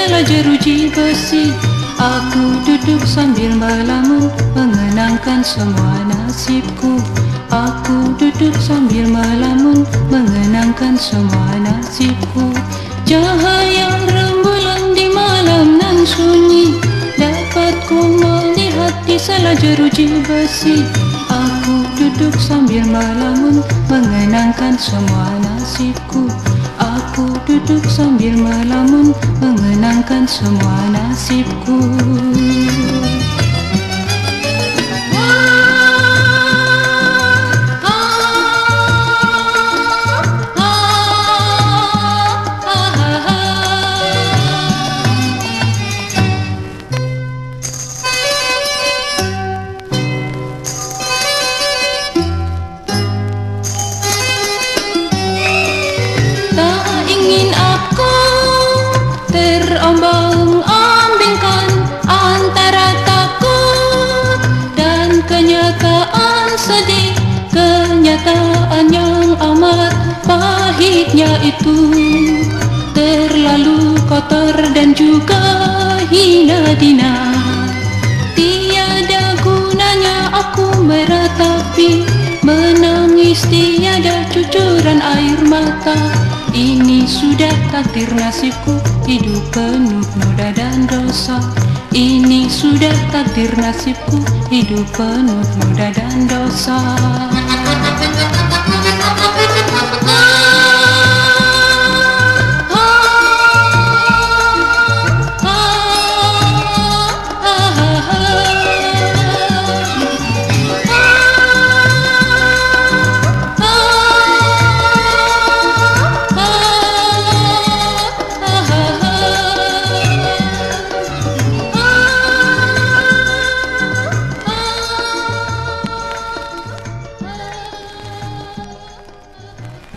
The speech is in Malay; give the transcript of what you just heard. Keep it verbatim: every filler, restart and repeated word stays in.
salah jeruji besi. Aku duduk sambil melamun, mengenangkan semua nasibku. Aku duduk sambil melamun, mengenangkan semua nasibku. Cahaya rembulan di malam nan sunyi, dapat ku melihat di salah jeruji besi. Aku duduk sambil melamun, mengenangkan semua nasibku. Aku duduk sambil melamun, mengenangkan semua nasibku. Terombang-ambingkan antara takut dan kenyataan sedih. Kenyataan yang amat pahitnya itu terlalu kotor dan juga hina dina. Tiada gunanya aku meratapi, menangis tiada cucuran air mata. Ini sudah takdir nasibku, hidup penuh noda dan dosa. Ini sudah takdir nasibku, hidup penuh noda dan dosa.